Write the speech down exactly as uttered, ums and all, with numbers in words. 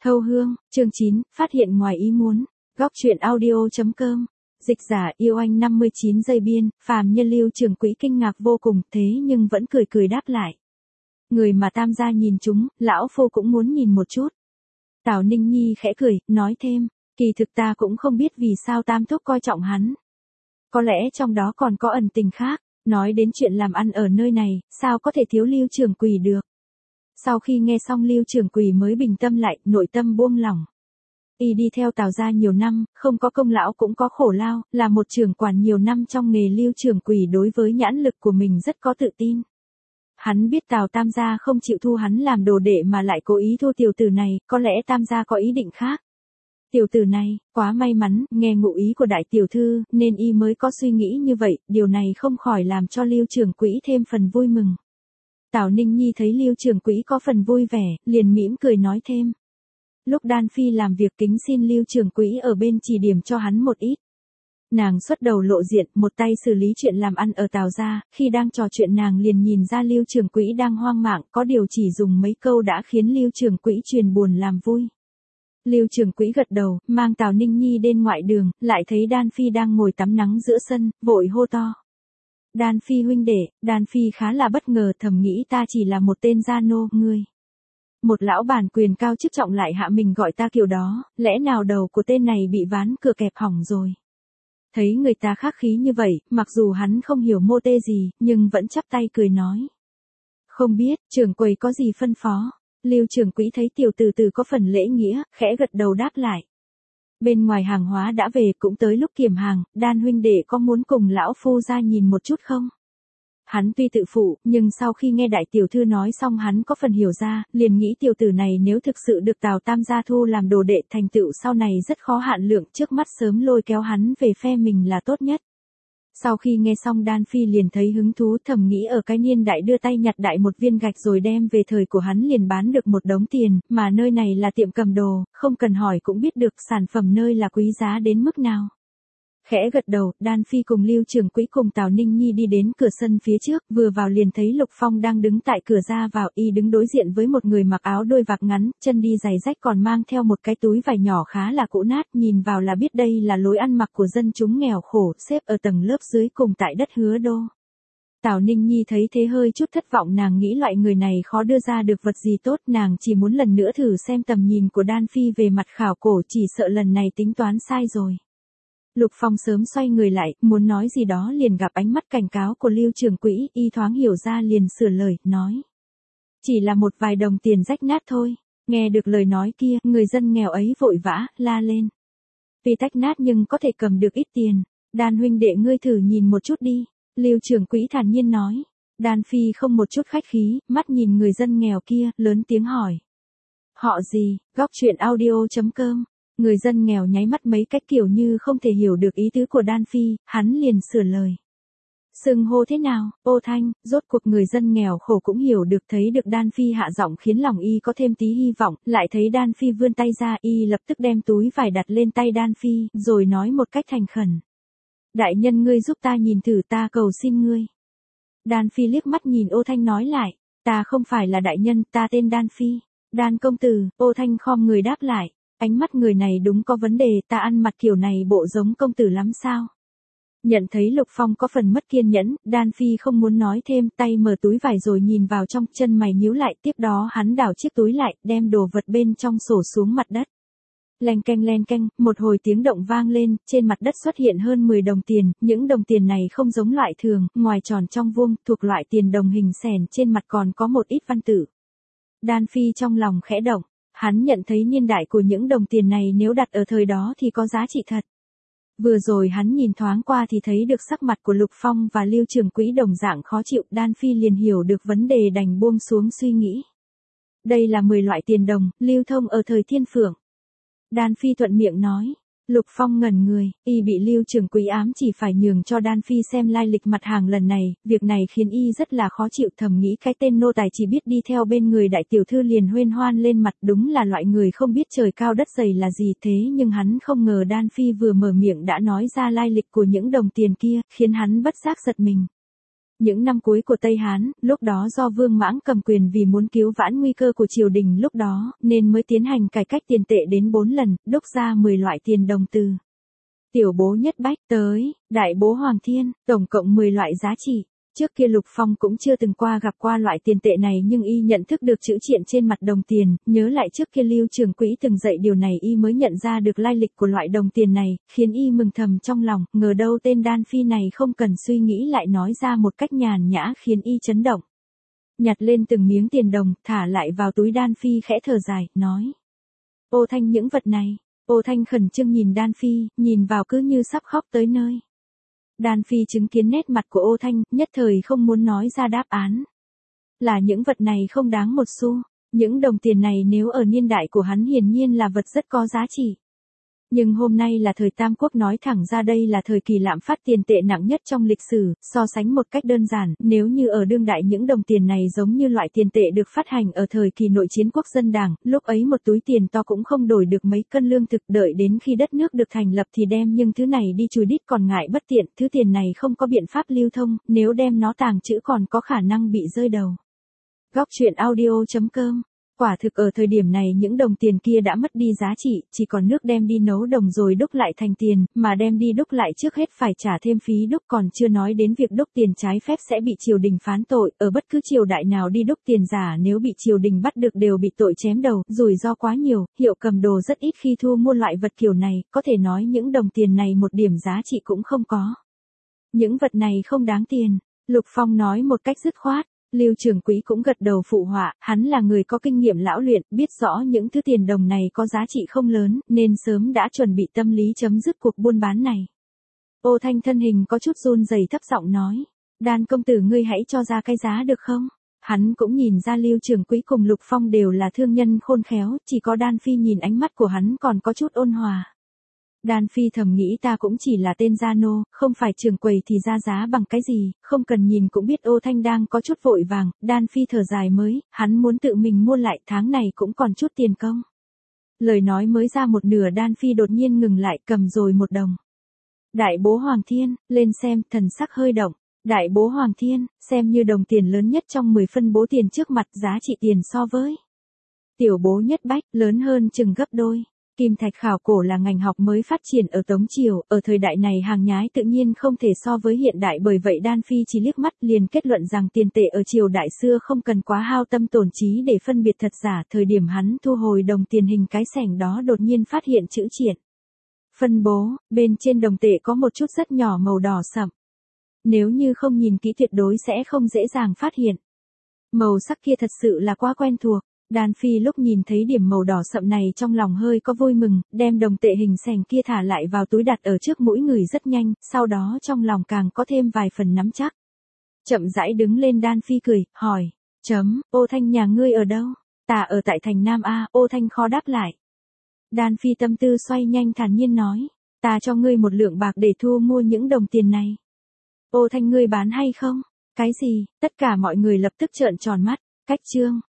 Thâu hương, chương chín, phát hiện ngoài ý muốn. Góc truyện audio.com. Dịch giả yêu anh năm mươi chín giây biên, phàm nhân Lưu Trường Quỹ kinh ngạc vô cùng, thế nhưng vẫn cười cười đáp lại. Người mà Tam gia nhìn chúng, lão phu cũng muốn nhìn một chút. Tào Ninh Nhi khẽ cười, nói thêm, kỳ thực ta cũng không biết vì sao Tam thúc coi trọng hắn. Có lẽ trong đó còn có ẩn tình khác, nói đến chuyện làm ăn ở nơi này, sao có thể thiếu Lưu Trường Quỳ được. Sau khi nghe xong Lưu Trường Quỳ mới bình tâm lại, nội tâm buông lỏng. Y đi theo Tào gia nhiều năm, không có công lão cũng có khổ lao, là một trưởng quản nhiều năm trong nghề. Lưu Trường Quỳ đối với nhãn lực của mình rất có tự tin. Hắn biết Tào Tam gia không chịu thu hắn làm đồ đệ mà lại cố ý thu tiểu tử này, có lẽ Tam gia có ý định khác. Tiểu tử này, quá may mắn, nghe ngụ ý của đại tiểu thư, nên y mới có suy nghĩ như vậy, điều này không khỏi làm cho Lưu Trường Quỹ thêm phần vui mừng. Tào Ninh Nhi thấy Lưu Trường Quỹ có phần vui vẻ, liền mỉm cười nói thêm. Lúc Đan Phi làm việc kính xin Lưu Trường Quỹ ở bên chỉ điểm cho hắn một ít. Nàng xuất đầu lộ diện, một tay xử lý chuyện làm ăn ở Tào gia, khi đang trò chuyện nàng liền nhìn ra Lưu Trường Quỹ đang hoang mạng, có điều chỉ dùng mấy câu đã khiến Lưu Trường Quỹ truyền buồn làm vui. Lưu Trường Quỹ gật đầu, mang Tào Ninh Nhi đến ngoại đường, lại thấy Đan Phi đang ngồi tắm nắng giữa sân, vội hô to. Đan Phi huynh đệ, Đan Phi khá là bất ngờ, thầm nghĩ ta chỉ là một tên gia nô, ngươi. Một lão bản quyền cao chức trọng lại hạ mình gọi ta kiểu đó, lẽ nào đầu của tên này bị ván cửa kẹp hỏng rồi. Thấy người ta khách khí như vậy, mặc dù hắn không hiểu mô tê gì, nhưng vẫn chắp tay cười nói. Không biết, trưởng quầy có gì phân phó. Lưu Trường Quỹ thấy tiểu tử tử có phần lễ nghĩa, khẽ gật đầu đáp lại. Bên ngoài hàng hóa đã về, cũng tới lúc kiểm hàng, Đan huynh đệ có muốn cùng lão phu ra nhìn một chút không? Hắn tuy tự phụ, nhưng sau khi nghe đại tiểu thư nói xong hắn có phần hiểu ra, liền nghĩ tiểu tử này nếu thực sự được Tào Tam gia thu làm đồ đệ, thành tựu sau này rất khó hạn lượng, trước mắt sớm lôi kéo hắn về phe mình là tốt nhất. Sau khi nghe xong Đan Phi liền thấy hứng thú, thầm nghĩ ở cái niên đại đưa tay nhặt đại một viên gạch rồi đem về thời của hắn liền bán được một đống tiền, mà nơi này là tiệm cầm đồ, không cần hỏi cũng biết được sản phẩm nơi là quý giá đến mức nào. Khẽ gật đầu, Đan Phi cùng Lưu Trường Quỹ cùng Tào Ninh Nhi đi đến cửa sân phía trước, vừa vào liền thấy Lục Phong đang đứng tại cửa ra vào, y đứng đối diện với một người mặc áo đôi vạc ngắn, chân đi giày rách còn mang theo một cái túi vải nhỏ khá là cũ nát, nhìn vào là biết đây là lối ăn mặc của dân chúng nghèo khổ, xếp ở tầng lớp dưới cùng tại đất Hứa Đô. Tào Ninh Nhi thấy thế hơi chút thất vọng, nàng nghĩ loại người này khó đưa ra được vật gì tốt, nàng chỉ muốn lần nữa thử xem tầm nhìn của Đan Phi về mặt khảo cổ, chỉ sợ lần này tính toán sai rồi. Lục Phong sớm xoay người lại, muốn nói gì đó liền gặp ánh mắt cảnh cáo của Lưu Trường Quỹ, y thoáng hiểu ra liền sửa lời, nói. Chỉ là một vài đồng tiền rách nát thôi. Nghe được lời nói kia, người dân nghèo ấy vội vã, la lên. Tuy tách nát nhưng có thể cầm được ít tiền. Đan huynh đệ ngươi thử nhìn một chút đi. Lưu Trường Quỹ thản nhiên nói. Đan Phi không một chút khách khí, mắt nhìn người dân nghèo kia, lớn tiếng hỏi. Họ gì? Góc truyện audio.com. Người dân nghèo nháy mắt mấy cách kiểu như không thể hiểu được ý tứ của Đan Phi, hắn liền sửa lời. Xưng hô thế nào, Ô Thanh, rốt cuộc người dân nghèo khổ cũng hiểu được, thấy được Đan Phi hạ giọng khiến lòng y có thêm tí hy vọng, lại thấy Đan Phi vươn tay ra, y lập tức đem túi vải đặt lên tay Đan Phi, rồi nói một cách thành khẩn. Đại nhân ngươi giúp ta nhìn thử, ta cầu xin ngươi. Đan Phi liếc mắt nhìn Ô Thanh nói lại, ta không phải là đại nhân, ta tên Đan Phi. Đan công tử, Ô Thanh khom người đáp lại. Ánh mắt người này đúng có vấn đề, ta ăn mặc kiểu này bộ giống công tử lắm sao? Nhận thấy Lục Phong có phần mất kiên nhẫn, Đan Phi không muốn nói thêm, tay mở túi vải rồi nhìn vào trong, chân mày nhíu lại, tiếp đó hắn đảo chiếc túi lại, đem đồ vật bên trong xổ xuống mặt đất. Leng keng len keng, một hồi tiếng động vang lên, trên mặt đất xuất hiện hơn mười đồng tiền, những đồng tiền này không giống loại thường, ngoài tròn trong vuông, thuộc loại tiền đồng hình xẻn, trên mặt còn có một ít văn tự. Đan Phi trong lòng khẽ động. Hắn nhận thấy niên đại của những đồng tiền này nếu đặt ở thời đó thì có giá trị thật. Vừa rồi hắn nhìn thoáng qua thì thấy được sắc mặt của Lục Phong và Lưu Trường Quỹ đồng dạng khó chịu, Đan Phi liền hiểu được vấn đề đành buông xuống suy nghĩ. Đây là mười loại tiền đồng, lưu thông ở thời Thiên Phượng. Đan Phi thuận miệng nói. Lục Phong ngẩn người, y bị Lưu Trường Quỹ ám chỉ phải nhường cho Đan Phi xem lai lịch mặt hàng lần này, việc này khiến y rất là khó chịu, thầm nghĩ cái tên nô tài chỉ biết đi theo bên người đại tiểu thư liền huyên hoan lên mặt, đúng là loại người không biết trời cao đất dày là gì, thế nhưng hắn không ngờ Đan Phi vừa mở miệng đã nói ra lai lịch của những đồng tiền kia, khiến hắn bất giác giật mình. Những năm cuối của Tây Hán, lúc đó do Vương Mãng cầm quyền vì muốn cứu vãn nguy cơ của triều đình lúc đó, nên mới tiến hành cải cách tiền tệ đến bốn lần, đúc ra mười loại tiền đồng từ tiểu bố nhất bách tới đại bố Hoàng Thiên, tổng cộng mười loại giá trị. Trước kia Lục Phong cũng chưa từng qua gặp qua loại tiền tệ này nhưng y nhận thức được chữ triện trên mặt đồng tiền, nhớ lại trước kia Lưu Trường Quỹ từng dạy điều này y mới nhận ra được lai lịch của loại đồng tiền này, khiến y mừng thầm trong lòng, ngờ đâu tên Đan Phi này không cần suy nghĩ lại nói ra một cách nhàn nhã khiến y chấn động. Nhặt lên từng miếng tiền đồng, thả lại vào túi. Đan Phi khẽ thở dài, nói: Ô Thanh, những vật này. Ô Thanh khẩn trương nhìn Đan Phi, nhìn vào cứ như sắp khóc tới nơi. Đan Phi chứng kiến nét mặt của Ô Thanh, nhất thời không muốn nói ra đáp án. Là những vật này không đáng một xu. Những đồng tiền này nếu ở niên đại của hắn hiển nhiên là vật rất có giá trị. Nhưng hôm nay là thời Tam Quốc, nói thẳng ra đây là thời kỳ lạm phát tiền tệ nặng nhất trong lịch sử, so sánh một cách đơn giản, nếu như ở đương đại những đồng tiền này giống như loại tiền tệ được phát hành ở thời kỳ nội chiến quốc dân đảng, lúc ấy một túi tiền to cũng không đổi được mấy cân lương thực, đợi đến khi đất nước được thành lập thì đem nhưng thứ này đi chùi đít còn ngại bất tiện, thứ tiền này không có biện pháp lưu thông, nếu đem nó tàng trữ còn có khả năng bị rơi đầu. Góc truyện audio chấm com. Quả thực ở thời điểm này những đồng tiền kia đã mất đi giá trị, chỉ còn nước đem đi nấu đồng rồi đúc lại thành tiền, mà đem đi đúc lại trước hết phải trả thêm phí đúc, còn chưa nói đến việc đúc tiền trái phép sẽ bị triều đình phán tội, ở bất cứ triều đại nào đi đúc tiền giả nếu bị triều đình bắt được đều bị tội chém đầu, rủi ro quá nhiều, hiệu cầm đồ rất ít khi thu mua loại vật kiểu này, có thể nói những đồng tiền này một điểm giá trị cũng không có. Những vật này không đáng tiền, Lục Phong nói một cách dứt khoát. Lưu Trường Quỹ cũng gật đầu phụ họa, hắn là người có kinh nghiệm lão luyện, biết rõ những thứ tiền đồng này có giá trị không lớn, nên sớm đã chuẩn bị tâm lý chấm dứt cuộc buôn bán này. Ô Thanh thân hình có chút run rẩy thấp giọng nói: Đan công tử, ngươi hãy cho ra cái giá được không? Hắn cũng nhìn ra Lưu Trường Quỹ cùng Lục Phong đều là thương nhân khôn khéo, chỉ có Đan Phi nhìn ánh mắt của hắn còn có chút ôn hòa. Đan Phi thầm nghĩ, ta cũng chỉ là tên gia nô, không phải trưởng quầy thì ra giá bằng cái gì, không cần nhìn cũng biết Ô Thanh đang có chút vội vàng. Đan Phi thở dài mới, hắn muốn tự mình mua lại, tháng này cũng còn chút tiền công. Lời nói mới ra một nửa Đan Phi đột nhiên ngừng lại, cầm rồi một đồng. Đại bố Hoàng Thiên, lên xem, thần sắc hơi động. Đại bố Hoàng Thiên, xem như đồng tiền lớn nhất trong mười phân bố tiền trước mặt, giá trị tiền so với tiểu bố nhất bách, lớn hơn chừng gấp đôi. Kim thạch khảo cổ là ngành học mới phát triển ở Tống Triều, ở thời đại này hàng nhái tự nhiên không thể so với hiện đại, bởi vậy Đan Phi chỉ liếc mắt liền kết luận rằng tiền tệ ở triều đại xưa không cần quá hao tâm tổn trí để phân biệt thật giả. Thời điểm hắn thu hồi đồng tiền hình cái sẻng đó đột nhiên phát hiện chữ triện phân bố, bên trên đồng tệ có một chút rất nhỏ màu đỏ sậm. Nếu như không nhìn kỹ tuyệt đối sẽ không dễ dàng phát hiện. Màu sắc kia thật sự là quá quen thuộc. Đan Phi lúc nhìn thấy điểm màu đỏ sậm này trong lòng hơi có vui mừng, đem đồng tệ hình sẻng kia thả lại vào túi đặt ở trước mũi người rất nhanh, sau đó trong lòng càng có thêm vài phần nắm chắc. Chậm rãi đứng lên Đan Phi cười, hỏi, chấm, Ô Thanh nhà ngươi ở đâu? Ta ở tại thành Nam A. Ô Thanh khó đáp lại. Đan Phi tâm tư xoay nhanh thản nhiên nói, ta cho ngươi một lượng bạc để thu mua những đồng tiền này. Ô Thanh, ngươi bán hay không? Cái gì? Tất cả mọi người lập tức trợn tròn mắt. Cách chương